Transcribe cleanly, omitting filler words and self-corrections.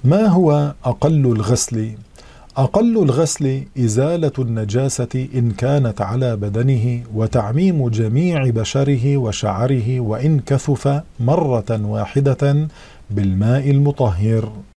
ما هو أقل الغسل؟ أقل الغسل إزالة النجاسة إن كانت على بدنه، وتعميم جميع بشره وشعره وإن كثف مرة واحدة بالماء المطهر.